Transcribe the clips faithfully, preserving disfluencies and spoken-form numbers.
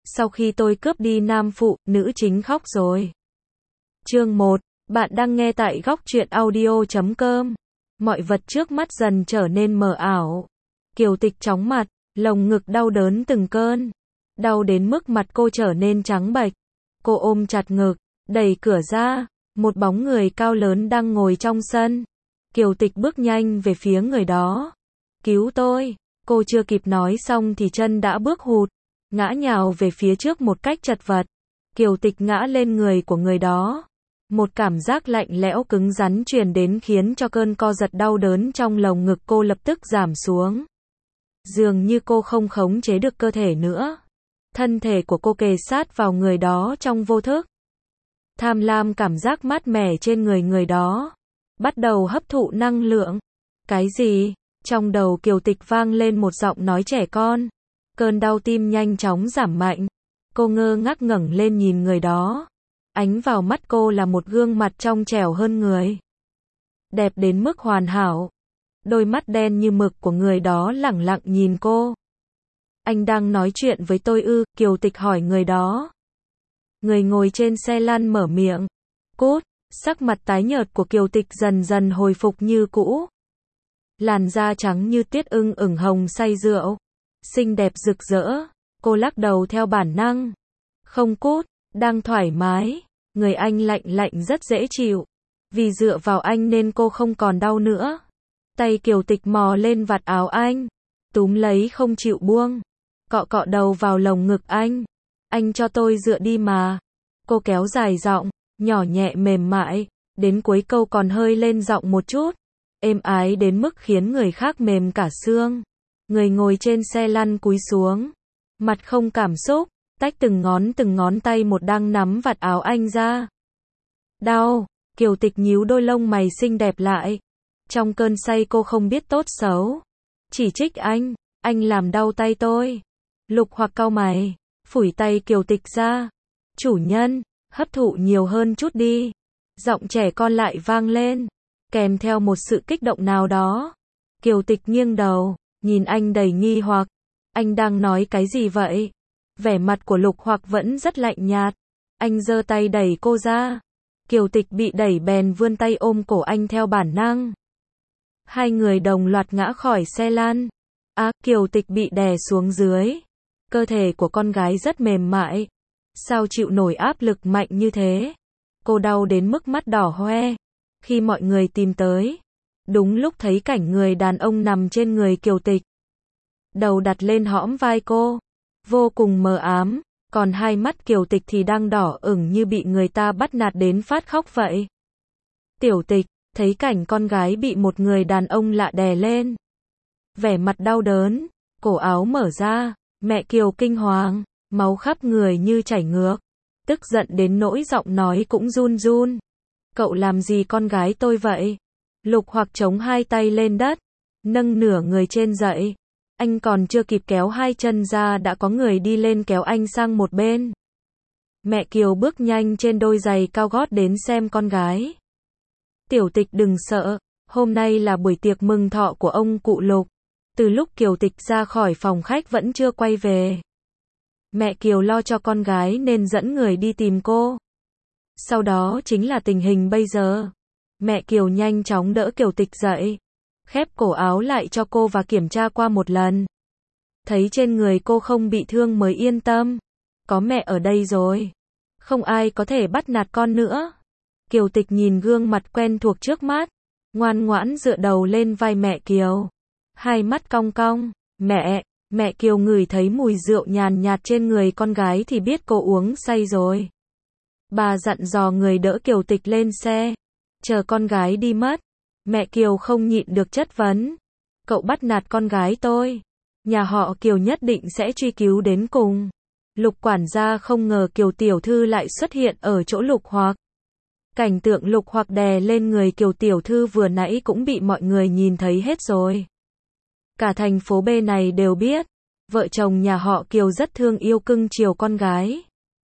Sau khi tôi cướp đi nam phụ, nữ chính khóc rồi. Chương một. Bạn đang nghe tại góc truyện audio chấm com. Mọi vật trước mắt dần trở nên mờ ảo. Kiều Tịch chóng mặt, lồng ngực đau đớn từng cơn. Đau đến mức mặt cô trở nên trắng bệch. Cô ôm chặt ngực, đẩy cửa ra. Một bóng người cao lớn đang ngồi trong sân. Kiều Tịch bước nhanh về phía người đó. Cứu tôi. Cô chưa kịp nói xong thì chân đã bước hụt, ngã nhào về phía trước một cách chật vật. Kiều Tịch ngã lên người của người đó. Một cảm giác lạnh lẽo cứng rắn truyền đến khiến cho cơn co giật đau đớn trong lồng ngực cô lập tức giảm xuống. Dường như cô không khống chế được cơ thể nữa. Thân thể của cô kề sát vào người đó trong vô thức. Tham lam cảm giác mát mẻ trên người người đó. Bắt đầu hấp thụ năng lượng. Cái gì? Trong đầu Kiều Tịch vang lên một giọng nói trẻ con. Cơn đau tim nhanh chóng giảm mạnh. Cô ngơ ngác ngẩng lên nhìn người đó. Ánh vào mắt cô là một gương mặt trong trẻo hơn người. Đẹp đến mức hoàn hảo. Đôi mắt đen như mực của người đó lẳng lặng nhìn cô. Anh đang nói chuyện với tôi ư? Kiều Tịch hỏi người đó. Người ngồi trên xe lăn mở miệng. Cút. Sắc mặt tái nhợt của Kiều Tịch dần dần hồi phục như cũ. Làn da trắng như tuyết ưng ửng hồng say rượu. Xinh đẹp rực rỡ. Cô lắc đầu theo bản năng. Không cút. Đang thoải mái. Người anh lạnh lạnh rất dễ chịu. Vì dựa vào anh nên cô không còn đau nữa. Tay Kiều Tịch mò lên vạt áo anh. Túm lấy không chịu buông. Cọ cọ đầu vào lồng ngực anh. Anh cho tôi dựa đi mà. Cô kéo dài giọng, nhỏ nhẹ mềm mại. Đến cuối câu còn hơi lên giọng một chút. Êm ái đến mức khiến người khác mềm cả xương. Người ngồi trên xe lăn cúi xuống. Mặt không cảm xúc. Tách từng ngón từng ngón tay một đang nắm vạt áo anh ra. Đau. Kiều Tịch nhíu đôi lông mày xinh đẹp lại. Trong cơn say cô không biết tốt xấu. Chỉ trích anh. Anh làm đau tay tôi. Lục Hoặc cau mày. Phủi tay Kiều Tịch ra. Chủ nhân. Hấp thụ nhiều hơn chút đi. Giọng trẻ con lại vang lên. Kèm theo một sự kích động nào đó. Kiều Tịch nghiêng đầu. Nhìn anh đầy nghi hoặc. Anh đang nói cái gì vậy? Vẻ mặt của Lục Hoặc vẫn rất lạnh nhạt. Anh giơ tay đẩy cô ra. Kiều Tịch bị đẩy bèn vươn tay ôm cổ anh theo bản năng. Hai người đồng loạt ngã khỏi xe lăn. Á, Kiều Tịch bị đè xuống dưới. Cơ thể của con gái rất mềm mại. Sao chịu nổi áp lực mạnh như thế? Cô đau đến mức mắt đỏ hoe. Khi mọi người tìm tới, đúng lúc thấy cảnh người đàn ông nằm trên người Kiều Tịch. Đầu đặt lên hõm vai cô. Vô cùng mờ ám, còn hai mắt Kiều Tịch thì đang đỏ ửng như bị người ta bắt nạt đến phát khóc vậy. Tiểu Tịch, thấy cảnh con gái bị một người đàn ông lạ đè lên. Vẻ mặt đau đớn, cổ áo mở ra, mẹ Kiều kinh hoàng, máu khắp người như chảy ngược. Tức giận đến nỗi giọng nói cũng run run. Cậu làm gì con gái tôi vậy? Lục Hoặc chống hai tay lên đất, nâng nửa người trên dậy. Anh còn chưa kịp kéo hai chân ra đã có người đi lên kéo anh sang một bên. Mẹ Kiều bước nhanh trên đôi giày cao gót đến xem con gái. Tiểu Tịch đừng sợ, hôm nay là buổi tiệc mừng thọ của ông cụ Lục. Từ lúc Kiều Tịch ra khỏi phòng khách vẫn chưa quay về. Mẹ Kiều lo cho con gái nên dẫn người đi tìm cô. Sau đó chính là tình hình bây giờ. Mẹ Kiều nhanh chóng đỡ Kiều Tịch dậy. Khép cổ áo lại cho cô và kiểm tra qua một lần. Thấy trên người cô không bị thương mới yên tâm. Có mẹ ở đây rồi. Không ai có thể bắt nạt con nữa. Kiều Tịch nhìn gương mặt quen thuộc trước mắt. Ngoan ngoãn dựa đầu lên vai mẹ Kiều. Hai mắt cong cong. Mẹ, mẹ Kiều ngửi thấy mùi rượu nhàn nhạt trên người con gái thì biết cô uống say rồi. Bà dặn dò người đỡ Kiều Tịch lên xe. Chờ con gái đi mất. Mẹ Kiều không nhịn được chất vấn. Cậu bắt nạt con gái tôi. Nhà họ Kiều nhất định sẽ truy cứu đến cùng. Lục quản gia không ngờ Kiều tiểu thư lại xuất hiện ở chỗ Lục Hoặc. Cảnh tượng Lục Hoặc đè lên người Kiều tiểu thư vừa nãy cũng bị mọi người nhìn thấy hết rồi. Cả thành phố B này đều biết. Vợ chồng nhà họ Kiều rất thương yêu cưng chiều con gái.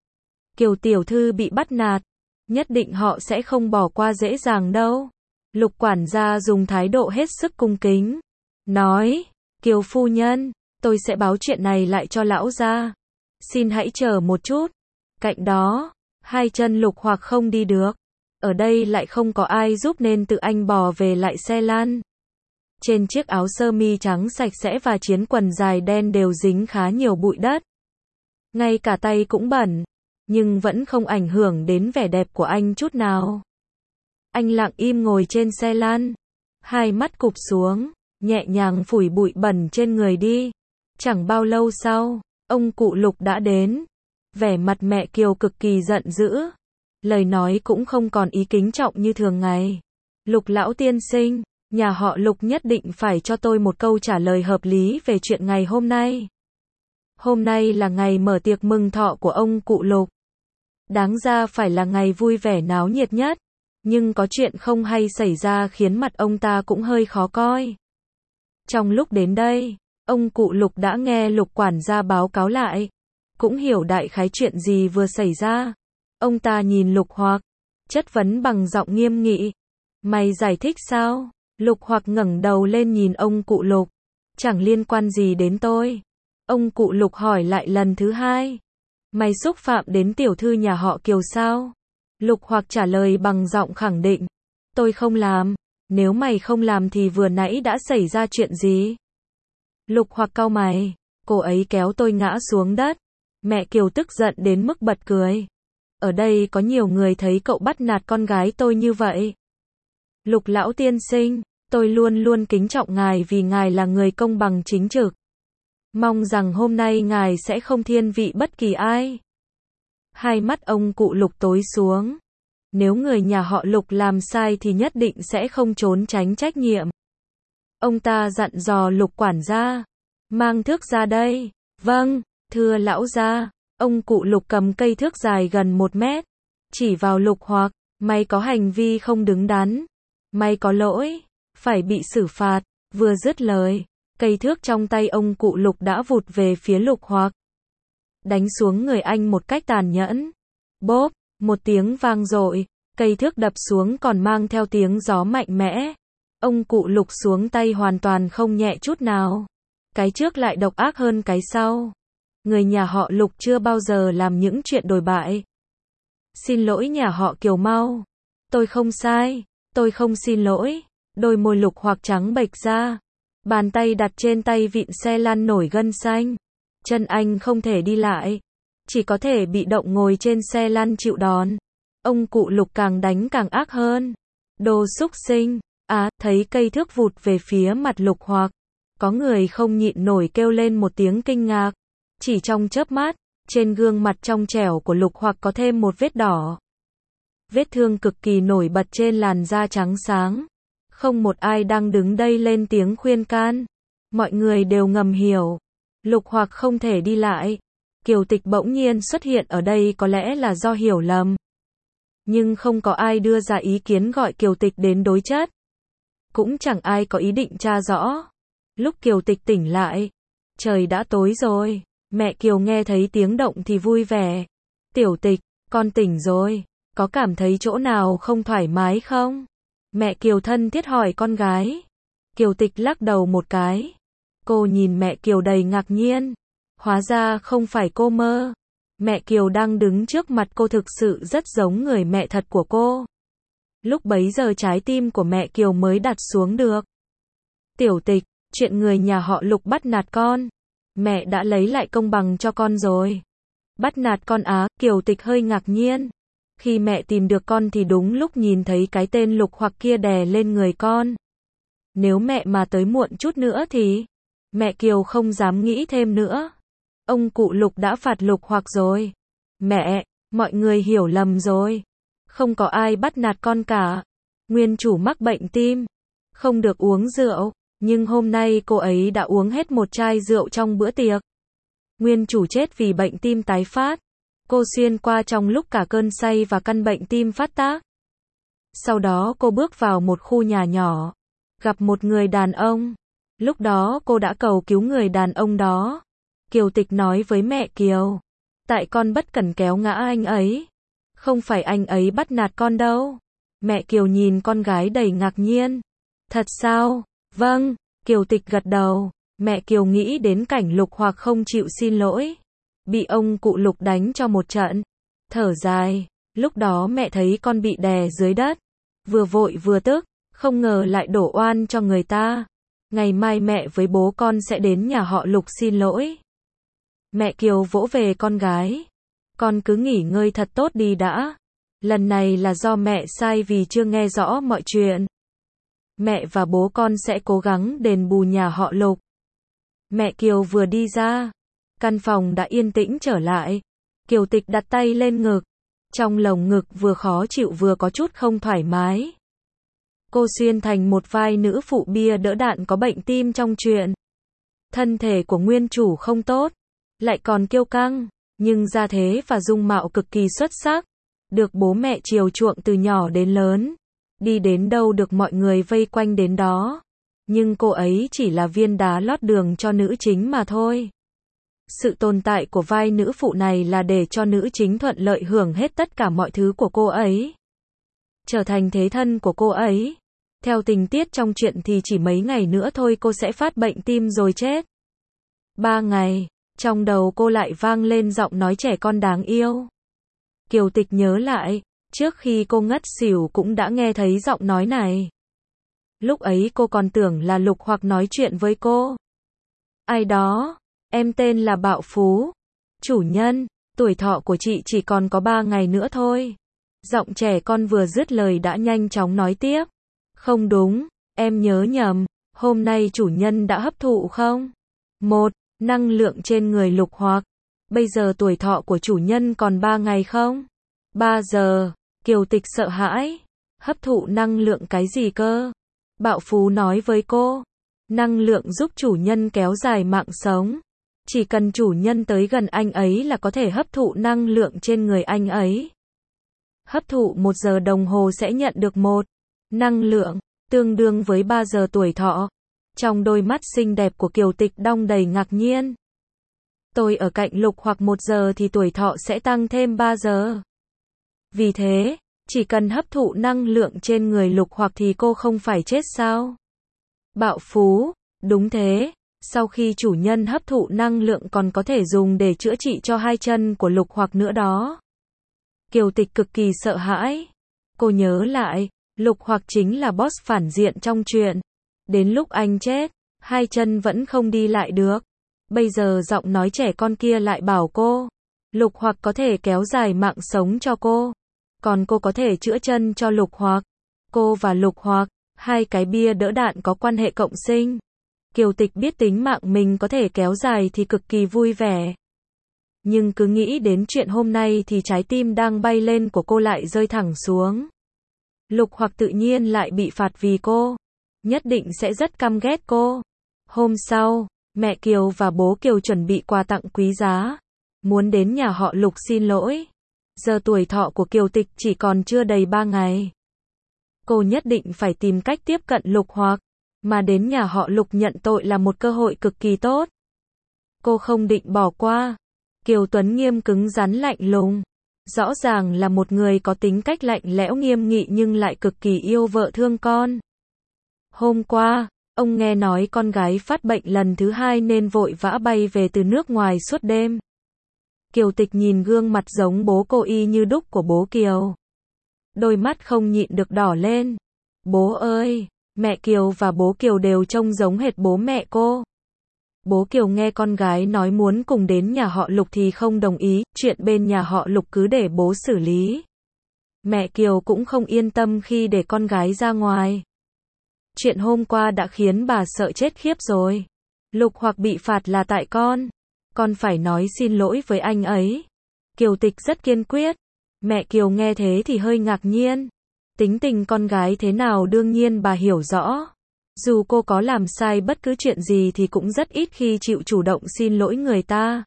Kiều tiểu thư bị bắt nạt. Nhất định họ sẽ không bỏ qua dễ dàng đâu. Lục quản gia dùng thái độ hết sức cung kính. Nói, Kiều phu nhân, tôi sẽ báo chuyện này lại cho lão gia. Xin hãy chờ một chút. Cạnh đó, hai chân Lục Hoặc không đi được. Ở đây lại không có ai giúp nên tự anh bò về lại xe lăn. Trên chiếc áo sơ mi trắng sạch sẽ và chiến quần dài đen đều dính khá nhiều bụi đất. Ngay cả tay cũng bẩn, nhưng vẫn không ảnh hưởng đến vẻ đẹp của anh chút nào. Anh lặng im ngồi trên xe lăn, hai mắt cụp xuống, nhẹ nhàng phủi bụi bẩn trên người đi. Chẳng bao lâu sau, ông cụ Lục đã đến. Vẻ mặt mẹ Kiều cực kỳ giận dữ. Lời nói cũng không còn ý kính trọng như thường ngày. Lục lão tiên sinh, nhà họ Lục nhất định phải cho tôi một câu trả lời hợp lý về chuyện ngày hôm nay. Hôm nay là ngày mở tiệc mừng thọ của ông cụ Lục. Đáng ra phải là ngày vui vẻ náo nhiệt nhất. Nhưng có chuyện không hay xảy ra khiến mặt ông ta cũng hơi khó coi. Trong lúc đến đây, ông cụ Lục đã nghe Lục quản gia báo cáo lại. Cũng hiểu đại khái chuyện gì vừa xảy ra. Ông ta nhìn Lục Hoặc, chất vấn bằng giọng nghiêm nghị. Mày giải thích sao? Lục Hoặc ngẩng đầu lên nhìn ông cụ Lục. Chẳng liên quan gì đến tôi. Ông cụ Lục hỏi lại lần thứ hai. Mày xúc phạm đến tiểu thư nhà họ Kiều sao? Lục Hoặc trả lời bằng giọng khẳng định. Tôi không làm. Nếu mày không làm thì vừa nãy đã xảy ra chuyện gì? Lục Hoặc cau mày. Cô ấy kéo tôi ngã xuống đất. Mẹ Kiều tức giận đến mức bật cười. Ở đây có nhiều người thấy cậu bắt nạt con gái tôi như vậy. Lục lão tiên sinh, tôi luôn luôn kính trọng ngài vì ngài là người công bằng chính trực. Mong rằng hôm nay ngài sẽ không thiên vị bất kỳ ai. Hai mắt ông cụ Lục tối xuống. Nếu người nhà họ Lục làm sai thì nhất định sẽ không trốn tránh trách nhiệm. Ông ta dặn dò Lục quản gia. Mang thước ra đây. Vâng, thưa lão gia. Ông cụ Lục cầm cây thước dài gần một mét. Chỉ vào Lục Hoặc. Mày có hành vi không đứng đắn. Mày có lỗi. Phải bị xử phạt. Vừa dứt lời. Cây thước trong tay ông cụ Lục đã vụt về phía Lục Hoặc. Đánh xuống người anh một cách tàn nhẫn. Bốp, một tiếng vang dội. Cây thước đập xuống còn mang theo tiếng gió mạnh mẽ. Ông cụ Lục xuống tay hoàn toàn không nhẹ chút nào. Cái trước lại độc ác hơn cái sau. Người nhà họ Lục chưa bao giờ làm những chuyện đồi bại. Xin lỗi nhà họ Kiều mau. Tôi không sai. Tôi không xin lỗi. Đôi môi Lục Hoặc trắng bệch ra. Bàn tay đặt trên tay vịn xe lăn nổi gân xanh. Chân anh không thể đi lại. Chỉ có thể bị động ngồi trên xe lăn chịu đòn. Ông cụ Lục càng đánh càng ác hơn. Đồ xúc sinh. Á, thấy cây thước vụt về phía mặt Lục Hoặc. Có người không nhịn nổi kêu lên một tiếng kinh ngạc. Chỉ trong chớp mắt, trên gương mặt trong trẻo của Lục Hoặc có thêm một vết đỏ. Vết thương cực kỳ nổi bật trên làn da trắng sáng. Không một ai đang đứng đây lên tiếng khuyên can. Mọi người đều ngầm hiểu. Lục Hoặc không thể đi lại. Kiều Tịch bỗng nhiên xuất hiện ở đây có lẽ là do hiểu lầm. Nhưng không có ai đưa ra ý kiến gọi Kiều Tịch đến đối chất. Cũng chẳng ai có ý định tra rõ. Lúc Kiều Tịch tỉnh lại, trời đã tối rồi. Mẹ Kiều nghe thấy tiếng động thì vui vẻ. Tiểu Tịch, con tỉnh rồi. Có cảm thấy chỗ nào không thoải mái không? Mẹ Kiều thân thiết hỏi con gái. Kiều Tịch lắc đầu một cái. Cô nhìn mẹ Kiều đầy ngạc nhiên. Hóa ra không phải cô mơ. Mẹ Kiều đang đứng trước mặt cô thực sự rất giống người mẹ thật của cô. Lúc bấy giờ trái tim của mẹ Kiều mới đặt xuống được. Tiểu Tịch, chuyện người nhà họ Lục bắt nạt con. Mẹ đã lấy lại công bằng cho con rồi. Bắt nạt con á? Kiều Tịch hơi ngạc nhiên. Khi mẹ tìm được con thì đúng lúc nhìn thấy cái tên Lục Hoặc kia đè lên người con. Nếu mẹ mà tới muộn chút nữa thì... Mẹ Kiều không dám nghĩ thêm nữa. Ông cụ Lục đã phạt Lục Hoặc rồi. Mẹ, mọi người hiểu lầm rồi. Không có ai bắt nạt con cả. Nguyên chủ mắc bệnh tim. Không được uống rượu. Nhưng hôm nay cô ấy đã uống hết một chai rượu trong bữa tiệc. Nguyên chủ chết vì bệnh tim tái phát. Cô xuyên qua trong lúc cả cơn say và căn bệnh tim phát tác. Sau đó cô bước vào một khu nhà nhỏ. Gặp một người đàn ông. Lúc đó cô đã cầu cứu người đàn ông đó. Kiều Tịch nói với mẹ Kiều. Tại con bất cẩn kéo ngã anh ấy. Không phải anh ấy bắt nạt con đâu. Mẹ Kiều nhìn con gái đầy ngạc nhiên. Thật sao? Vâng, Kiều Tịch gật đầu. Mẹ Kiều nghĩ đến cảnh Lục Hoặc không chịu xin lỗi. bị ông cụ Lục đánh cho một trận. Thở dài, lúc đó mẹ thấy con bị đè dưới đất, vừa vội vừa tức, không ngờ lại đổ oan cho người ta. Ngày mai mẹ với bố con sẽ đến nhà họ Lục xin lỗi. Mẹ Kiều vỗ về con gái. Con cứ nghỉ ngơi thật tốt đi đã. Lần này là do mẹ sai vì chưa nghe rõ mọi chuyện. Mẹ và bố con sẽ cố gắng đền bù nhà họ Lục. Mẹ Kiều vừa đi ra, căn phòng đã yên tĩnh trở lại. Kiều Tịch đặt tay lên ngực. Trong lồng ngực vừa khó chịu vừa có chút không thoải mái. Cô xuyên thành một vai nữ phụ bia đỡ đạn có bệnh tim trong truyện. Thân thể của nguyên chủ không tốt, lại còn kiêu căng, nhưng gia thế và dung mạo cực kỳ xuất sắc. Được bố mẹ chiều chuộng từ nhỏ đến lớn. Đi đến đâu được mọi người vây quanh đến đó. Nhưng cô ấy chỉ là viên đá lót đường cho nữ chính mà thôi. Sự tồn tại của vai nữ phụ này là để cho nữ chính thuận lợi hưởng hết tất cả mọi thứ của cô ấy. Trở thành thế thân của cô ấy. Theo tình tiết trong truyện thì chỉ mấy ngày nữa thôi cô sẽ phát bệnh tim rồi chết. Ba ngày, trong đầu cô lại vang lên giọng nói trẻ con đáng yêu. Kiều Tịch nhớ lại, trước khi cô ngất xỉu cũng đã nghe thấy giọng nói này. Lúc ấy cô còn tưởng là Lục Hoặc nói chuyện với cô. Ai đó, em tên là Bạo Phú. Chủ nhân, tuổi thọ của chị chỉ còn có ba ngày nữa thôi. Giọng trẻ con vừa dứt lời đã nhanh chóng nói tiếp. Không đúng, em nhớ nhầm, hôm nay chủ nhân đã hấp thụ không? Một, năng lượng trên người Lục Hoặc. Bây giờ tuổi thọ của chủ nhân còn ba ngày không? Ba giờ, Kiều Tịch sợ hãi. Hấp thụ năng lượng cái gì cơ? Bạo Phú nói với cô. Năng lượng giúp chủ nhân kéo dài mạng sống. Chỉ cần chủ nhân tới gần anh ấy là có thể hấp thụ năng lượng trên người anh ấy. Hấp thụ một giờ đồng hồ sẽ nhận được một năng lượng, tương đương với ba giờ tuổi thọ. Trong đôi mắt xinh đẹp của Kiều Tịch đong đầy ngạc nhiên. Tôi ở cạnh Lục Hoặc một giờ thì tuổi thọ sẽ tăng thêm ba giờ. Vì thế, chỉ cần hấp thụ năng lượng trên người Lục Hoặc thì cô không phải chết sao? Bạo Phú, đúng thế, sau khi chủ nhân hấp thụ năng lượng còn có thể dùng để chữa trị cho hai chân của Lục Hoặc nữa đó. Kiều Tịch cực kỳ sợ hãi. Cô nhớ lại, Lục Hoặc chính là boss phản diện trong truyện. Đến lúc anh chết, hai chân vẫn không đi lại được. Bây giờ giọng nói trẻ con kia lại bảo cô, Lục Hoặc có thể kéo dài mạng sống cho cô. Còn cô có thể chữa chân cho Lục Hoặc. Cô và Lục Hoặc, hai cái bia đỡ đạn có quan hệ cộng sinh. Kiều Tịch biết tính mạng mình có thể kéo dài thì cực kỳ vui vẻ. Nhưng cứ nghĩ đến chuyện hôm nay thì trái tim đang bay lên của cô lại rơi thẳng xuống. Lục Hoặc tự nhiên lại bị phạt vì cô. Nhất định sẽ rất căm ghét cô. Hôm sau, mẹ Kiều và bố Kiều chuẩn bị quà tặng quý giá. Muốn đến nhà họ Lục xin lỗi. Giờ tuổi thọ của Kiều Tịch chỉ còn chưa đầy ba ngày. Cô nhất định phải tìm cách tiếp cận Lục Hoặc. Mà đến nhà họ Lục nhận tội là một cơ hội cực kỳ tốt. Cô không định bỏ qua. Kiều Tuấn Nghiêm cứng rắn lạnh lùng. Rõ ràng là một người có tính cách lạnh lẽo nghiêm nghị nhưng lại cực kỳ yêu vợ thương con. Hôm qua, ông nghe nói con gái phát bệnh lần thứ hai nên vội vã bay về từ nước ngoài suốt đêm. Kiều Tịch nhìn gương mặt giống bố cô y như đúc của bố Kiều. Đôi mắt không nhịn được đỏ lên. Bố ơi, mẹ Kiều và bố Kiều đều trông giống hệt bố mẹ cô. Bố Kiều nghe con gái nói muốn cùng đến nhà họ Lục thì không đồng ý, chuyện bên nhà họ Lục cứ để bố xử lý. Mẹ Kiều cũng không yên tâm khi để con gái ra ngoài. Chuyện hôm qua đã khiến bà sợ chết khiếp rồi. Lục Hoặc bị phạt là tại con. Con phải nói xin lỗi với anh ấy. Kiều Tịch rất kiên quyết. Mẹ Kiều nghe thế thì hơi ngạc nhiên. Tính tình con gái thế nào đương nhiên bà hiểu rõ. Dù cô có làm sai bất cứ chuyện gì thì cũng rất ít khi chịu chủ động xin lỗi người ta.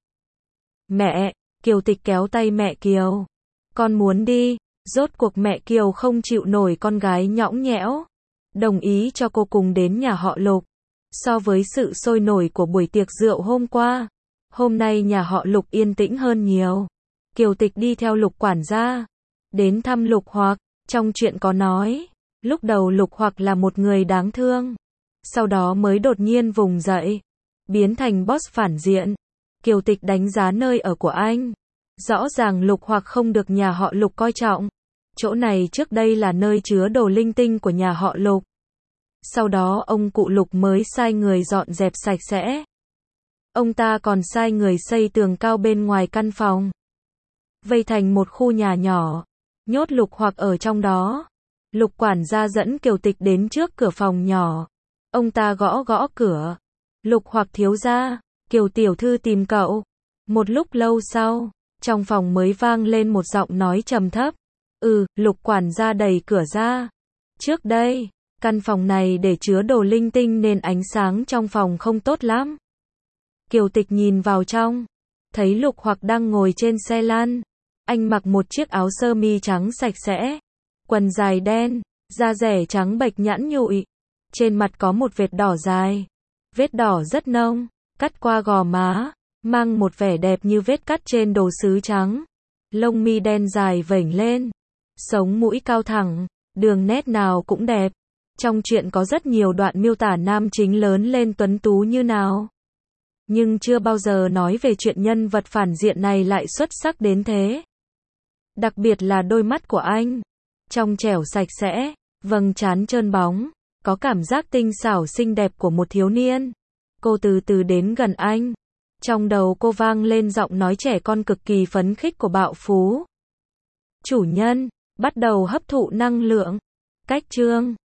Mẹ, Kiều Tịch kéo tay mẹ Kiều. Con muốn đi. Rốt cuộc mẹ Kiều không chịu nổi con gái nhõng nhẽo. Đồng ý cho cô cùng đến nhà họ Lục. So với sự sôi nổi của buổi tiệc rượu hôm qua, hôm nay nhà họ Lục yên tĩnh hơn nhiều. Kiều Tịch đi theo Lục quản gia, đến thăm Lục Hoặc. Trong chuyện có nói, lúc đầu Lục Hoặc là một người đáng thương, sau đó mới đột nhiên vùng dậy, biến thành boss phản diện. Kiều Tịch đánh giá nơi ở của anh. Rõ ràng Lục Hoặc không được nhà họ Lục coi trọng. Chỗ này trước đây là nơi chứa đồ linh tinh của nhà họ Lục. Sau đó ông cụ Lục mới sai người dọn dẹp sạch sẽ. Ông ta còn sai người xây tường cao bên ngoài căn phòng, vây thành một khu nhà nhỏ, nhốt Lục Hoặc ở trong đó. Lục quản gia dẫn Kiều Tịch đến trước cửa phòng nhỏ. Ông ta gõ gõ cửa. Lục Hoặc thiếu gia, Kiều tiểu thư tìm cậu. Một lúc lâu sau, trong phòng mới vang lên một giọng nói trầm thấp. Ừ, Lục quản gia đẩy cửa ra. Trước đây, căn phòng này để chứa đồ linh tinh nên ánh sáng trong phòng không tốt lắm. Kiều Tịch nhìn vào trong, thấy Lục Hoặc đang ngồi trên xe lăn. Anh mặc một chiếc áo sơ mi trắng sạch sẽ, quần dài đen, da rẻ trắng bệch nhẵn nhụi. Trên mặt có một vệt đỏ dài, vết đỏ rất nông, cắt qua gò má, mang một vẻ đẹp như vết cắt trên đồ sứ trắng. Lông mi đen dài vểnh lên, sống mũi cao thẳng, đường nét nào cũng đẹp. Trong truyện có rất nhiều đoạn miêu tả nam chính lớn lên tuấn tú như nào, nhưng chưa bao giờ nói về chuyện nhân vật phản diện này lại xuất sắc đến thế. Đặc biệt là đôi mắt của anh, trong trẻo sạch sẽ, vầng trán trơn bóng, có cảm giác tinh xảo xinh đẹp của một thiếu niên. Cô từ từ đến gần anh. Trong đầu cô vang lên giọng nói trẻ con cực kỳ phấn khích của Bạo Phú. Chủ nhân, bắt đầu hấp thụ năng lượng. Cách chương